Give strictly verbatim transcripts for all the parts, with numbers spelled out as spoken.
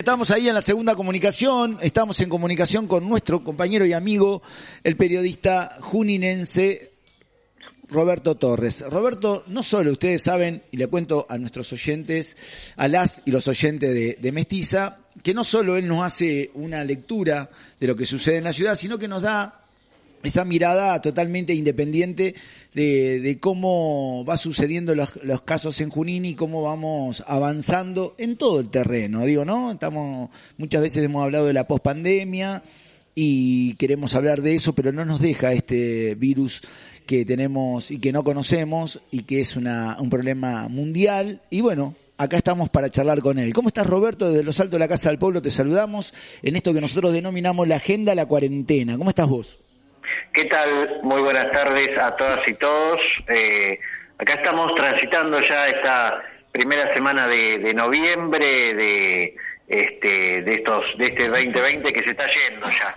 estamos ahí en la segunda comunicación, estamos en comunicación con nuestro compañero y amigo, el periodista juninense Roberto Torres. Roberto, no solo ustedes saben, y le cuento a nuestros oyentes, a las y los oyentes de, de Mestiza, que no solo él nos hace una lectura de lo que sucede en la ciudad, sino que nos da esa mirada totalmente independiente de, de cómo va sucediendo los, los casos en Junín y cómo vamos avanzando en todo el terreno, digo, ¿no? Estamos, muchas veces hemos hablado de la pospandemia y queremos hablar de eso, pero no nos deja este virus que tenemos y que no conocemos y que es una, un problema mundial. Y bueno, acá estamos para charlar con él. ¿Cómo estás, Roberto? Desde los altos de la Casa del Pueblo te saludamos en esto que nosotros denominamos la agenda, la cuarentena. ¿Cómo estás vos? ¿Qué tal? Muy buenas tardes a todas y todos. Eh, acá estamos transitando ya esta primera semana de, de noviembre de este de estos de este veinte veinte que se está yendo ya.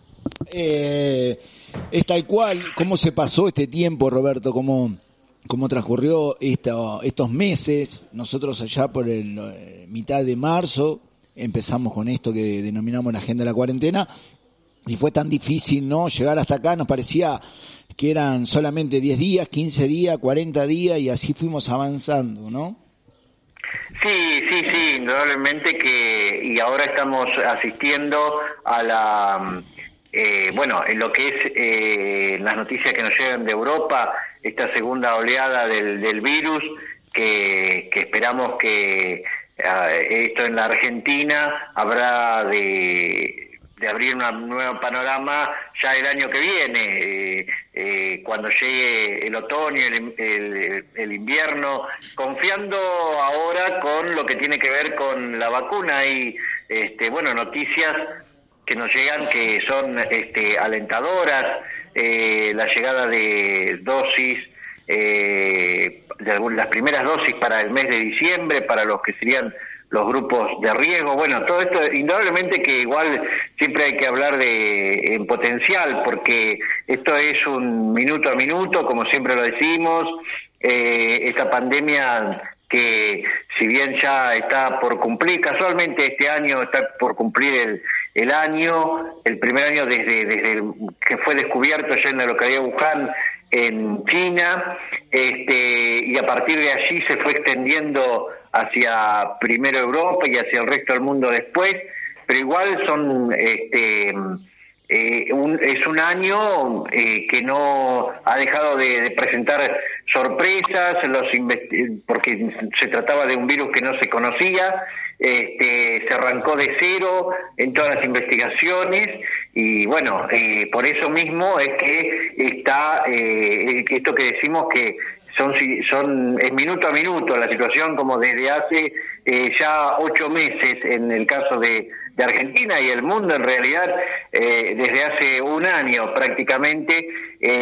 Eh, es tal cual. ¿Cómo se pasó este tiempo, Roberto? ¿Cómo, cómo transcurrió esta, estos meses? Nosotros allá por el eh, mitad de marzo empezamos con esto que denominamos la agenda de la cuarentena. Y fue tan difícil, ¿no? Llegar hasta acá, nos parecía que eran solamente diez días, quince días, cuarenta días, y así fuimos avanzando, ¿no? Sí, sí, sí, indudablemente que, y ahora estamos asistiendo a la, eh, bueno, en lo que es eh, las noticias que nos llegan de Europa, esta segunda oleada del, del virus, que, que esperamos que eh, esto en la Argentina habrá de... de abrir un nuevo panorama ya el año que viene, eh, eh, cuando llegue el otoño, el, el, el invierno, confiando ahora con lo que tiene que ver con la vacuna. Y este, bueno, noticias que nos llegan que son este, alentadoras, eh, la llegada de dosis, eh, de algunas, las primeras dosis para el mes de diciembre, para los que serían los grupos de riesgo. Bueno, todo esto, indudablemente que igual siempre hay que hablar de en potencial, porque esto es un minuto a minuto, como siempre lo decimos, eh, esta pandemia que si bien ya está por cumplir, casualmente este año está por cumplir el, el año, el primer año desde, desde el, que fue descubierto ya en la localidad de Wuhan, en China, este, y a partir de allí se fue extendiendo hacia primero Europa y hacia el resto del mundo después, pero igual son este eh, un, es un año eh, que no ha dejado de, de presentar sorpresas, los investi- porque se trataba de un virus que no se conocía. Este, se arrancó de cero en todas las investigaciones y bueno, eh, por eso mismo es que está eh, esto que decimos que son son es minuto a minuto la situación, como desde hace eh, ya ocho meses en el caso de, de Argentina y el mundo en realidad, eh, desde hace un año prácticamente,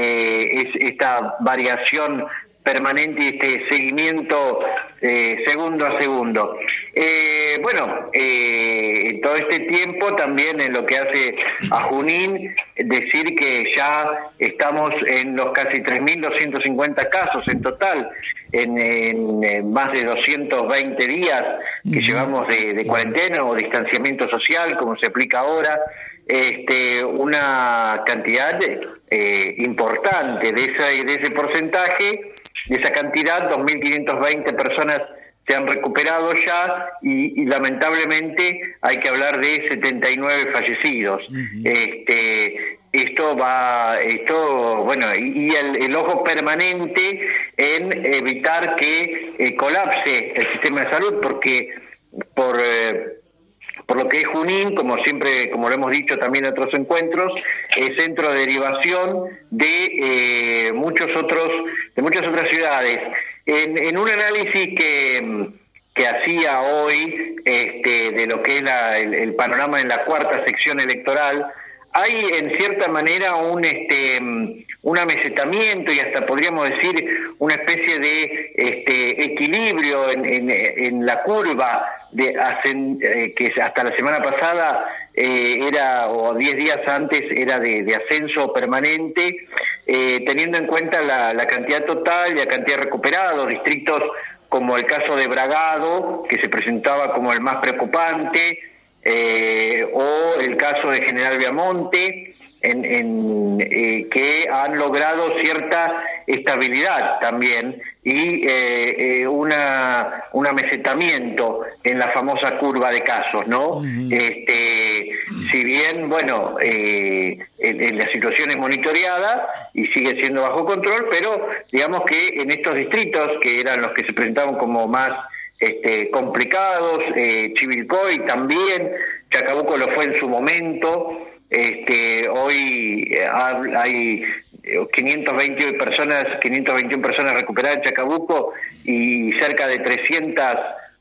eh, es esta variación permanente y este seguimiento eh, segundo a segundo. Eh, bueno, eh, en todo este tiempo también en lo que hace a Junín, decir que ya estamos en los casi tres mil doscientos cincuenta casos en total, en, en, en más de doscientos veinte días que uh-huh. llevamos de, de cuarentena o distanciamiento social, como se aplica ahora. Este, una cantidad eh, importante de ese, de ese porcentaje. De esa cantidad, dos mil quinientas veinte personas se han recuperado ya y, y lamentablemente hay que hablar de setenta y nueve fallecidos. Uh-huh. Este, esto va, esto, bueno, y, y el, el ojo permanente en evitar que eh, colapse el sistema de salud, porque por eh, por lo que es Junín, como siempre, como lo hemos dicho también en otros encuentros, es centro de derivación de eh, muchos otros, de muchas otras ciudades. En, en un análisis que, que hacía hoy este, de lo que es la, el, el panorama en la cuarta sección electoral, hay en cierta manera un este un amesetamiento y hasta podríamos decir una especie de este equilibrio en, en, en la curva de ascend, eh, que hasta la semana pasada eh, era, o diez días antes era de, de ascenso permanente, eh, teniendo en cuenta la, la cantidad total y la cantidad de recuperados, distritos como el caso de Bragado, que se presentaba como el más preocupante, eh, o el caso de General Viamonte, en, en eh, que han logrado cierta estabilidad también y eh, eh, una un amesetamiento en la famosa curva de casos, ¿no? Uh-huh. Este, si bien, bueno, eh, en, en la situación es monitoreada y sigue siendo bajo control, pero digamos que en estos distritos, que eran los que se presentaban como más este, complicados, eh, Chivilcoy también, Chacabuco lo fue en su momento. Este, hoy hay quinientas veinte personas, quinientas veintiuna personas recuperadas en Chacabuco y cerca de trescientas,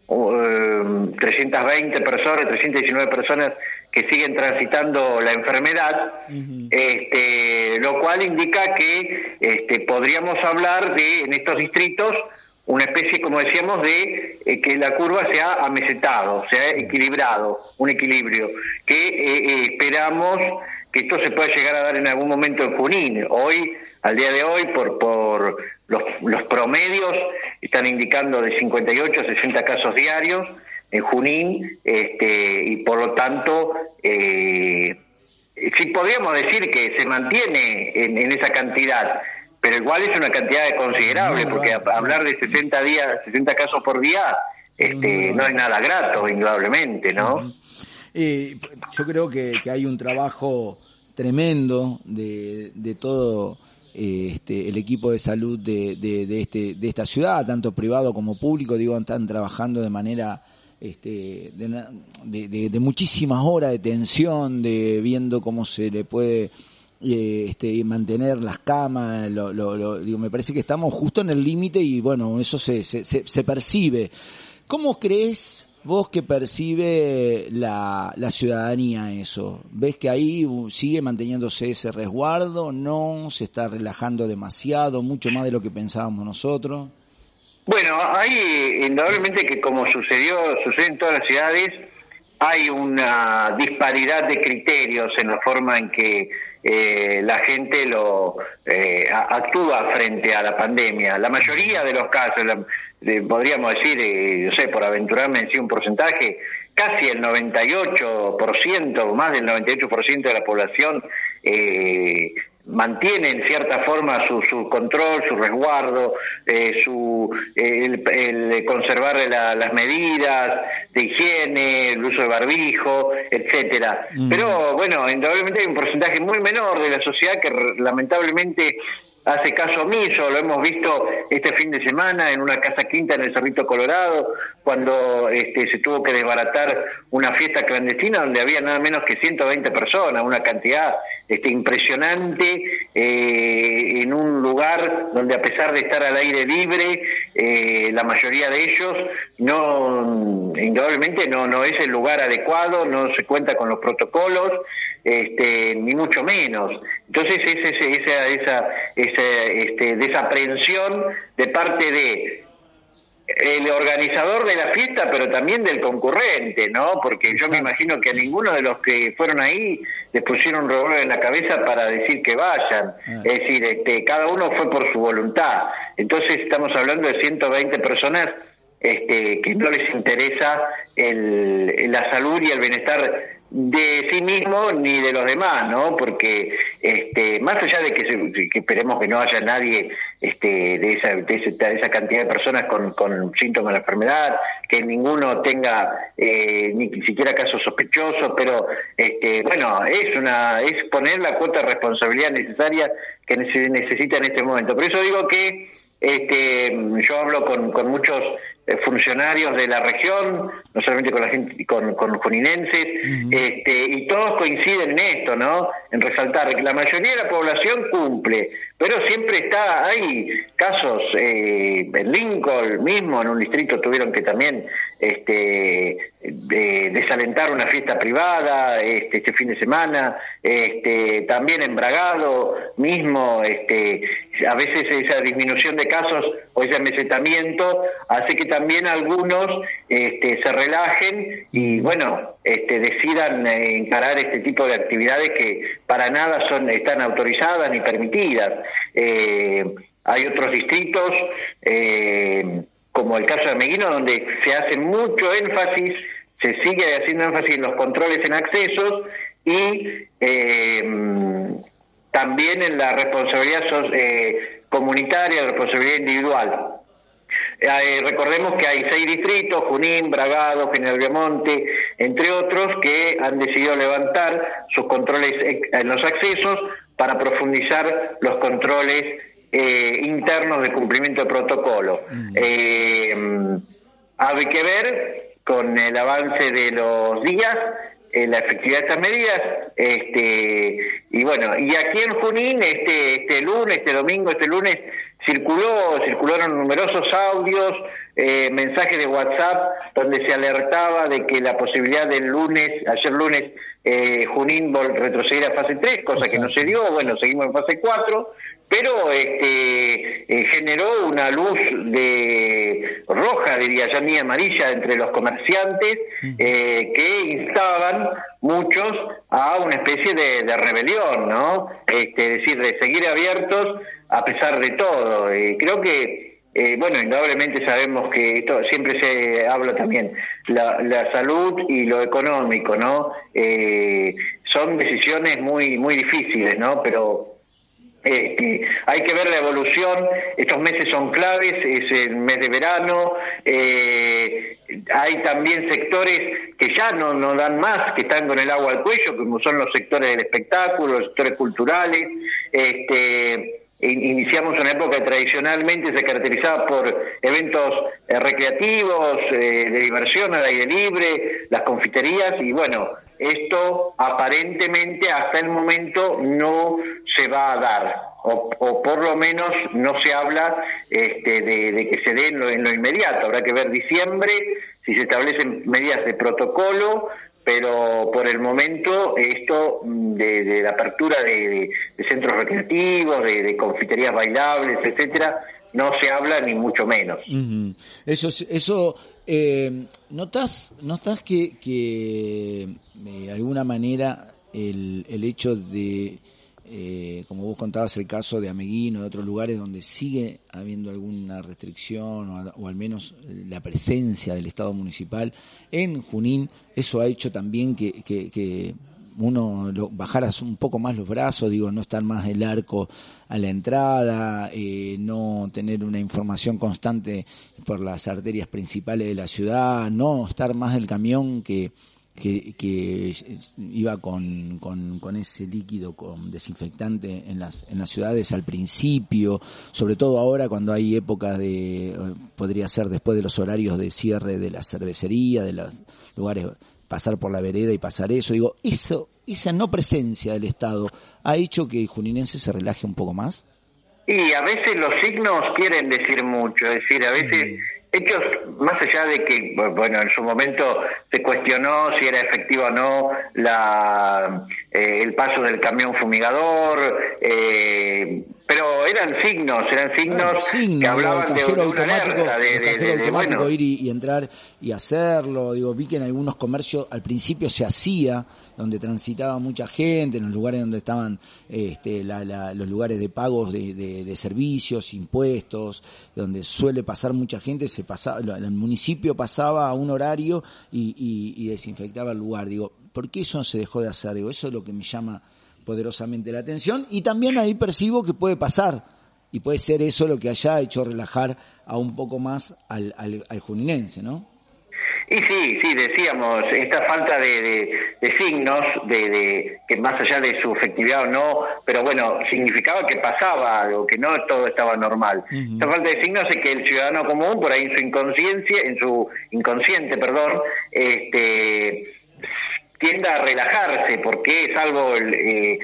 uh, trescientas veinte personas, trescientas diecinueve personas que siguen transitando la enfermedad, uh-huh. este, lo cual indica que este, podríamos hablar de, en estos distritos, una especie, como decíamos, de eh, que la curva se ha amesetado, se ha equilibrado, un equilibrio, que eh, eh, esperamos que esto se pueda llegar a dar en algún momento en Junín. Hoy, al día de hoy, por por los, los promedios, están indicando de cincuenta y ocho a sesenta casos diarios en Junín, este, y por lo tanto, eh, sí podríamos decir que se mantiene en, en esa cantidad, pero igual es una cantidad considerable, no, porque no, hablar de sesenta días, sesenta casos por día, este, no, no es nada grato, indudablemente, ¿no? Uh-huh. Eh, yo creo que, que hay un trabajo tremendo de, de todo eh, este, el equipo de salud de, de, de, este, de esta ciudad, tanto privado como público, digo, están trabajando de manera este, de, de, de, de muchísimas horas de tensión, de viendo cómo se le puede Eh, este, mantener las camas, lo, lo, lo, digo, me parece que estamos justo en el límite y bueno, eso se, se, se, se percibe. ¿Cómo crees vos que percibe la, la ciudadanía eso? ¿Ves que ahí sigue manteniéndose ese resguardo? ¿No? ¿Se está relajando demasiado, mucho más de lo que pensábamos nosotros? Bueno, hay indudablemente que como sucedió, sucede en todas las ciudades, hay una disparidad de criterios en la forma en que eh, la gente lo eh, actúa frente a la pandemia. La mayoría de los casos, la, de, podríamos decir, eh, no sé, por aventurarme en sí un porcentaje, casi el noventa y ocho por ciento, más del noventa y ocho por ciento de la población eh, mantiene en cierta forma su, su control, su resguardo, eh, su el, el conservar la, las medidas de higiene, el uso de barbijo, etcétera. Mm. Pero bueno, indudablemente hay un porcentaje muy menor de la sociedad que lamentablemente hace caso omiso. Lo hemos visto este fin de semana en una casa quinta en el Cerrito Colorado, cuando este, se tuvo que desbaratar una fiesta clandestina donde había nada menos que ciento veinte personas, una cantidad este, impresionante, eh, en un lugar donde, a pesar de estar al aire libre, eh, la mayoría de ellos no, indudablemente no, no es el lugar adecuado, no se cuenta con los protocolos, este, ni mucho menos. Entonces es ese, esa, esa, esa este, desaprensión de parte de el organizador de la fiesta, pero también del concurrente, ¿no? Porque Exacto. Yo me imagino que a ninguno de los que fueron ahí les pusieron un revólver en la cabeza para decir que vayan. Ah. Es decir, este, cada uno fue por su voluntad. Entonces estamos hablando de ciento veinte personas este, que no les interesa el, la salud y el bienestar de sí mismo ni de los demás, ¿no? Porque este, más allá de que, se, que esperemos que no haya nadie este, de, esa, de, esa, de esa cantidad de personas con, con síntomas de la enfermedad, que ninguno tenga eh, ni siquiera casos sospechosos, pero este, bueno, es una es poner la cuota de responsabilidad necesaria que se necesita en este momento. Por eso digo que este, yo hablo con, con muchos funcionarios de la región, no solamente con la gente, con, con juninenses, uh-huh. este, y todos coinciden en esto, ¿no? En resaltar que la mayoría de la población cumple, pero siempre está, hay casos, eh, en Lincoln mismo, en un distrito tuvieron que también este, de, desalentar una fiesta privada este, este fin de semana, este, también en Bragado mismo, este, a veces esa disminución de casos o ese amesetamiento hace que también algunos este, se relajen y bueno, este, decidan eh, encarar este tipo de actividades que para nada son están autorizadas ni permitidas. Eh, hay otros distritos, eh, como el caso de Meguino, donde se hace mucho énfasis se sigue haciendo énfasis en los controles en accesos y eh, también en la responsabilidad eh, comunitaria, la responsabilidad individual. Eh, recordemos que hay seis distritos, Junín, Bragado, General Belmonte, entre otros, que han decidido levantar sus controles en los accesos para profundizar los controles eh, internos de cumplimiento de protocolo. Mm. Eh, hay que ver con el avance de los días eh, la efectividad de estas medidas, este y bueno, y aquí en Junín este este lunes, este domingo, este lunes circuló, circularon numerosos audios, eh, mensajes de WhatsApp donde se alertaba de que la posibilidad del lunes, ayer lunes, eh, Junín retroceder a fase tres, cosa que no se dio, bueno, seguimos en fase cuatro, pero este eh, generó una luz de roja, diría ya ni amarilla, entre los comerciantes, eh, que instaban muchos a una especie de, de rebelión, ¿no? Este, es decir, de seguir abiertos a pesar de todo. Eh, creo que, eh, bueno, indudablemente sabemos que esto siempre se habla también, la, la salud y lo económico, ¿no? Eh, son decisiones muy, muy difíciles, ¿no? Pero Este, hay que ver la evolución, estos meses son claves, es el mes de verano, eh, hay también sectores que ya no, no dan más, que están con el agua al cuello, como son los sectores del espectáculo, los sectores culturales. Este, iniciamos una época que tradicionalmente se caracterizaba por eventos eh, recreativos, eh, de diversión al aire libre, las confiterías, y bueno, esto aparentemente hasta el momento no se va a dar, o, o por lo menos no se habla este, de, de que se dé en lo, en lo inmediato. Habrá que ver diciembre si se establecen medidas de protocolo, pero por el momento esto de, de la apertura de, de, de centros recreativos, de, de confiterías bailables, etcétera, no se habla ni mucho menos. Uh-huh. Eso, eso eh, ¿notas, notas que, que de alguna manera el, el hecho de, eh, como vos contabas el caso de Ameguino, de otros lugares donde sigue habiendo alguna restricción o, o al menos la presencia del Estado municipal en Junín, eso ha hecho también que, que, que uno lo, bajara un poco más los brazos, digo, no estar más el arco a la entrada, eh, no tener una información constante por las arterias principales de la ciudad, no estar más el camión que que, que iba con, con, con ese líquido con desinfectante en las en las ciudades al principio, sobre todo ahora cuando hay épocas de, podría ser después de los horarios de cierre de la cervecería, de los lugares, pasar por la vereda y pasar eso, digo, eso, esa no presencia del Estado ha hecho que el juninense se relaje un poco más. Y a veces los signos quieren decir mucho, es decir, a veces mm. hechos, más allá de que, bueno, en su momento se cuestionó si era efectivo o no la eh, el paso del camión fumigador, eh, pero eran signos, eran signos, ah, signo, que hablaban digo, de, de una alerta, de, de, el cajero de, de, automático, bueno. ir y, y entrar y hacerlo, digo, vi que en algunos comercios al principio se hacía, donde transitaba mucha gente, en los lugares donde estaban este, la, la, los lugares de pagos de, de, de servicios, impuestos, donde suele pasar mucha gente, se pasaba, el municipio pasaba a un horario y, y, y desinfectaba el lugar. Digo, ¿por qué eso no se dejó de hacer? Digo, eso es lo que me llama poderosamente la atención, y también ahí percibo que puede pasar, y puede ser eso lo que haya hecho relajar a un poco más al, al, al juninense, ¿no? Y sí, sí, decíamos, esta falta de, de, de signos, de, de que más allá de su efectividad o no, pero bueno, significaba que pasaba algo, que no todo estaba normal. Uh-huh. Esta falta de signos es que el ciudadano común, por ahí en su inconsciencia, en su inconsciente, perdón, este tienda a relajarse, porque es algo eh,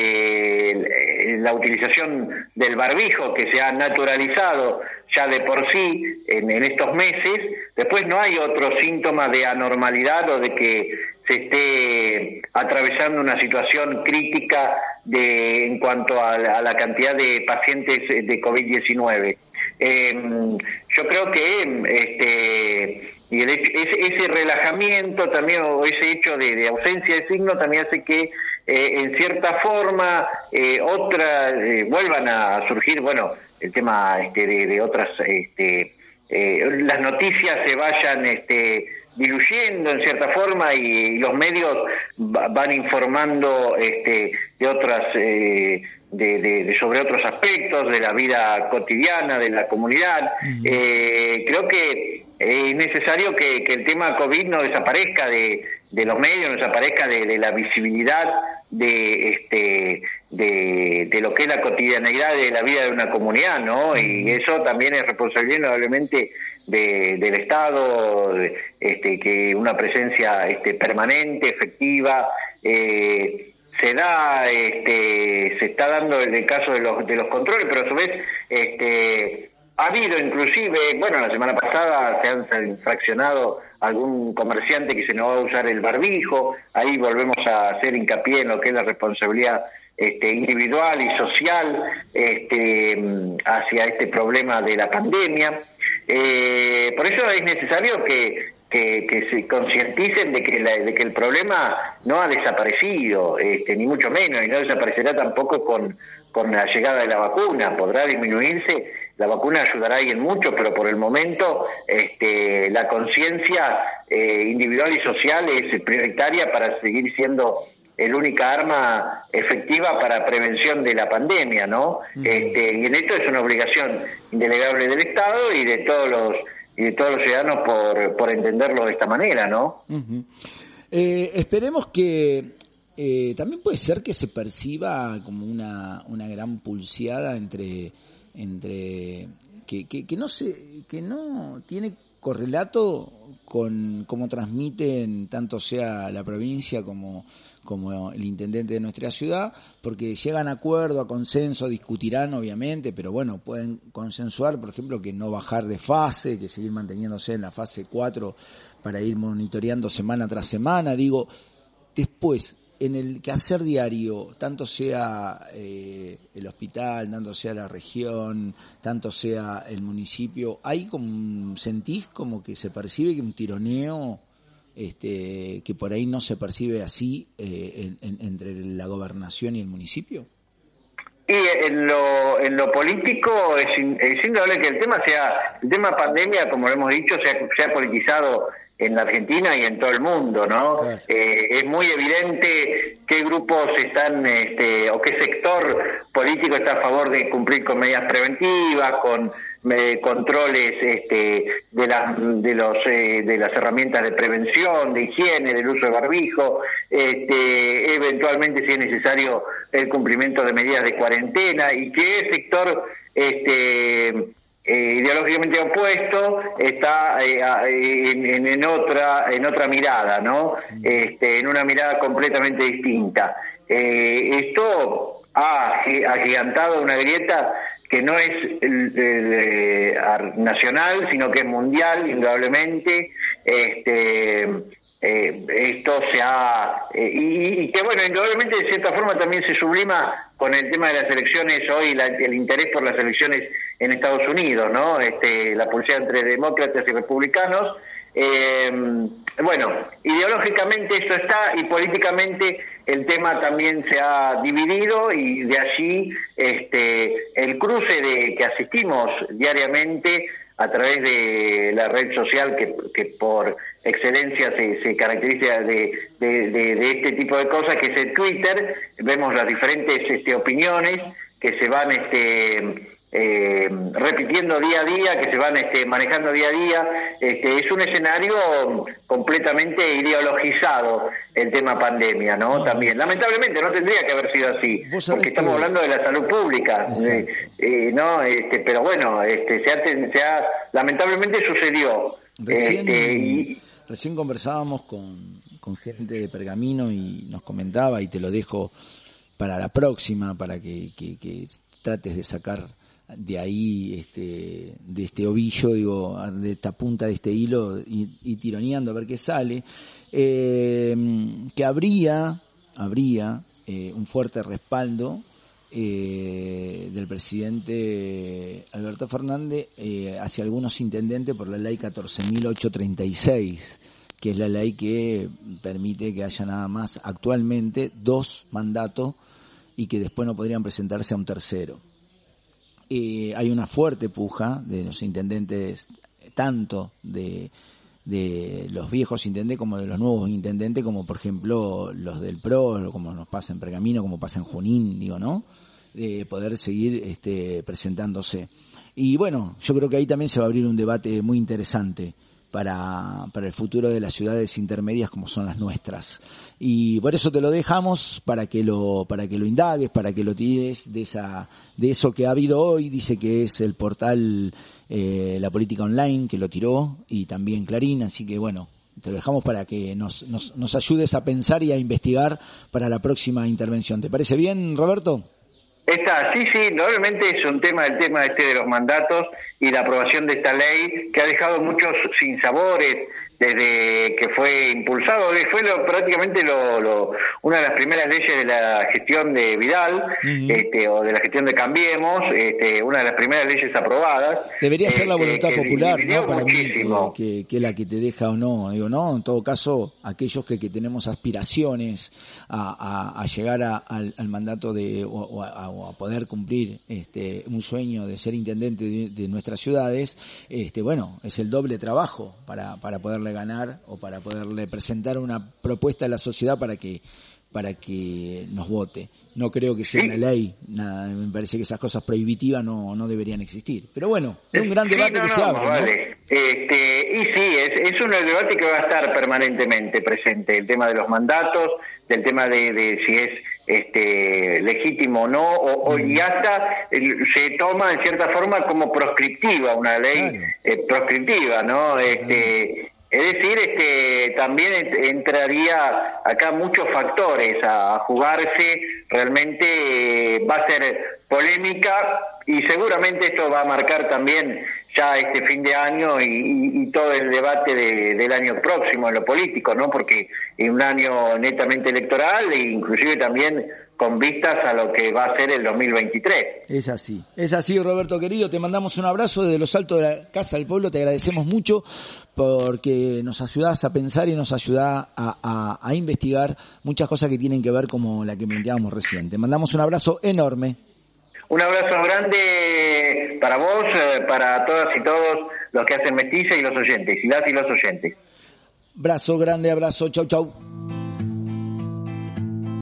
que la utilización del barbijo que se ha naturalizado ya de por sí en, en estos meses. Después no hay otro síntoma de anormalidad o de que se esté atravesando una situación crítica de en cuanto a la, a la cantidad de pacientes de covid diecinueve. Eh, yo creo que este y el hecho, ese, ese relajamiento también, o ese hecho de, de ausencia de signo, también hace que eh, en cierta forma eh, otra eh, vuelvan a surgir, bueno, el tema este de, de otras este eh, las noticias se vayan este diluyendo en cierta forma y los medios va, van informando este, de otras eh, de, de, de sobre otros aspectos de la vida cotidiana de la comunidad. Uh-huh. Eh, creo que es necesario que, que el tema COVID no desaparezca de, de los medios, no desaparezca de, de la visibilidad de este de, de lo que es la cotidianeidad de la vida de una comunidad, ¿no? Y eso también es responsabilidad indudablemente de, del Estado, de, este, que una presencia este, permanente, efectiva, eh, se da, este, se está dando en el caso de los de los controles, pero a su vez, este, ha habido inclusive, bueno, la semana pasada se han infraccionado algún comerciante que se no va a usar el barbijo, ahí volvemos a hacer hincapié en lo que es la responsabilidad este, individual y social este, hacia este problema de la pandemia. Eh, por eso es necesario que Que, que se concienticen de que la, de que el problema no ha desaparecido, este, ni mucho menos, y no desaparecerá tampoco con, con la llegada de la vacuna. Podrá disminuirse, la vacuna ayudará ahí en mucho, pero por el momento este, la conciencia eh, individual y social es prioritaria para seguir siendo el única arma efectiva para prevención de la pandemia, ¿no? Uh-huh. Este, y en esto es una obligación indelegable del Estado y de todos los y de todos los ciudadanos por, por entenderlo de esta manera, ¿no? Uh-huh. Eh, esperemos que eh, también puede ser que se perciba como una una gran pulseada entre entre que, que, que no se que no tiene correlato con cómo transmiten tanto sea la provincia como como el intendente de nuestra ciudad, porque llegan a acuerdo, a consenso, discutirán obviamente, pero bueno, pueden consensuar, por ejemplo, que no bajar de fase, que seguir manteniéndose en la fase cuatro para ir monitoreando semana tras semana. Digo, después, en el quehacer diario, tanto sea eh, el hospital, tanto sea la región, tanto sea el municipio, ¿hay como, sentís como que se percibe que un tironeo Este, que por ahí no se percibe así eh, en, en, entre la gobernación y el municipio? Y en lo, en lo político es, es indudable que el tema sea, el tema pandemia, como lo hemos dicho, se ha, se ha politizado en la Argentina y en todo el mundo, ¿no? Claro. Eh, es muy evidente qué grupos están, este, o qué sector político está a favor de cumplir con medidas preventivas, con eh, controles este, de las de los eh, de las herramientas de prevención, de higiene, del uso de barbijo, este, eventualmente si es necesario el cumplimiento de medidas de cuarentena, y qué sector este Eh, ideológicamente opuesto está eh, en, en otra en otra mirada, ¿no? Este, en una mirada completamente distinta. Eh, esto ha agigantado una grieta que no es el, el, el, nacional, sino que es mundial, indudablemente. Este, eh, esto se ha eh, y, y que bueno, indudablemente de cierta forma también se sublima con el tema de las elecciones hoy, la, el interés por las elecciones en Estados Unidos, ¿no? Este, la pulsera entre demócratas y republicanos. Eh, bueno, ideológicamente esto está, y políticamente el tema también se ha dividido, y de allí este, el cruce de que asistimos diariamente a través de la red social que, que por excelencia se, se caracteriza de, de, de, de este tipo de cosas, que es el Twitter. Vemos las diferentes este, opiniones que se van este, eh, repitiendo día a día, que se van este, manejando día a día. Este, es un escenario completamente ideologizado el tema pandemia, ¿no? También, lamentablemente, no tendría que haber sido así, porque estamos que... hablando de la salud pública, eh, eh, no, este, pero bueno, este, se ha, se ha lamentablemente sucedió. Recién, este, y... recién conversábamos con, con gente de Pergamino y nos comentaba, y te lo dejo para la próxima, para que, que, que trates de sacar de ahí, este, de este ovillo, digo, de esta punta de este hilo, y, y tironeando a ver qué sale, eh, que habría, habría eh, un fuerte respaldo eh, del presidente Alberto Fernández eh, hacia algunos intendentes por la ley catorce mil ochocientos treinta y seis, que es la ley que permite que haya nada más actualmente dos mandatos y que después no podrían presentarse a un tercero. Eh, hay una fuerte puja de los intendentes, tanto de de los viejos intendentes como de los nuevos intendentes, como por ejemplo los del P R O, como nos pasa en Pergamino, como pasa en Junín, digo, ¿no? De poder seguir este, presentándose. Y bueno, yo creo que ahí también se va a abrir un debate muy interesante para, para el futuro de las ciudades intermedias como son las nuestras. Y por eso te lo dejamos, para que lo, para que lo indagues, para que lo tires de esa, de eso que ha habido hoy. Dice que es el portal eh, La Política Online que lo tiró, y también Clarín, así que bueno, te lo dejamos para que nos, nos, nos ayudes a pensar y a investigar para la próxima intervención. ¿Te parece bien, Roberto? Está, sí, sí, normalmente es un tema, el tema este de los mandatos y la aprobación de esta ley que ha dejado muchos sinsabores desde que fue impulsado, fue lo, prácticamente lo, lo, una de las primeras leyes de la gestión de Vidal, uh-huh. este, o de la gestión de Cambiemos, este, una de las primeras leyes aprobadas. Debería ser este, la voluntad popular, ¿no? Para muchísimo. mí, que, que, que la que te deja o no, digo, no, en todo caso, aquellos que, que tenemos aspiraciones a, a, a llegar a, al, al mandato de, o, o, a, o a poder cumplir este, un sueño de ser intendente de, de nuestras ciudades, este, bueno, es el doble trabajo para, para poderle ganar o para poderle presentar una propuesta a la sociedad para que para que nos vote. No creo que sea sí. una ley, nada, me parece que esas cosas prohibitivas no no deberían existir. Pero bueno, es un gran debate sí, no, que no, se abre, ¿no? Vale. Este, y sí, es, es un debate que va a estar permanentemente presente, el tema de los mandatos, del tema de, de si es este legítimo o no, o, o y hasta el, se toma en cierta forma como proscriptiva una ley, claro. eh, proscriptiva, ¿no? Este claro. Es decir, este, también entraría acá muchos factores a, a jugarse, realmente eh, va a ser polémica y seguramente esto va a marcar también ya este fin de año y, y, y todo el debate de, del año próximo en lo político, ¿no? Porque es un año netamente electoral e inclusive también con vistas a lo que va a ser el dos mil veintitrés. Es así, es así, Roberto querido, te mandamos un abrazo desde los altos de la Casa del Pueblo, te agradecemos mucho porque nos ayudás a pensar y nos ayudás a, a, a investigar muchas cosas que tienen que ver como la que planteábamos recién. Te mandamos un abrazo enorme. Un abrazo grande para vos, para todas y todos los que hacen Mestiza y los oyentes, y las y los oyentes. Abrazo grande, abrazo, chau chau.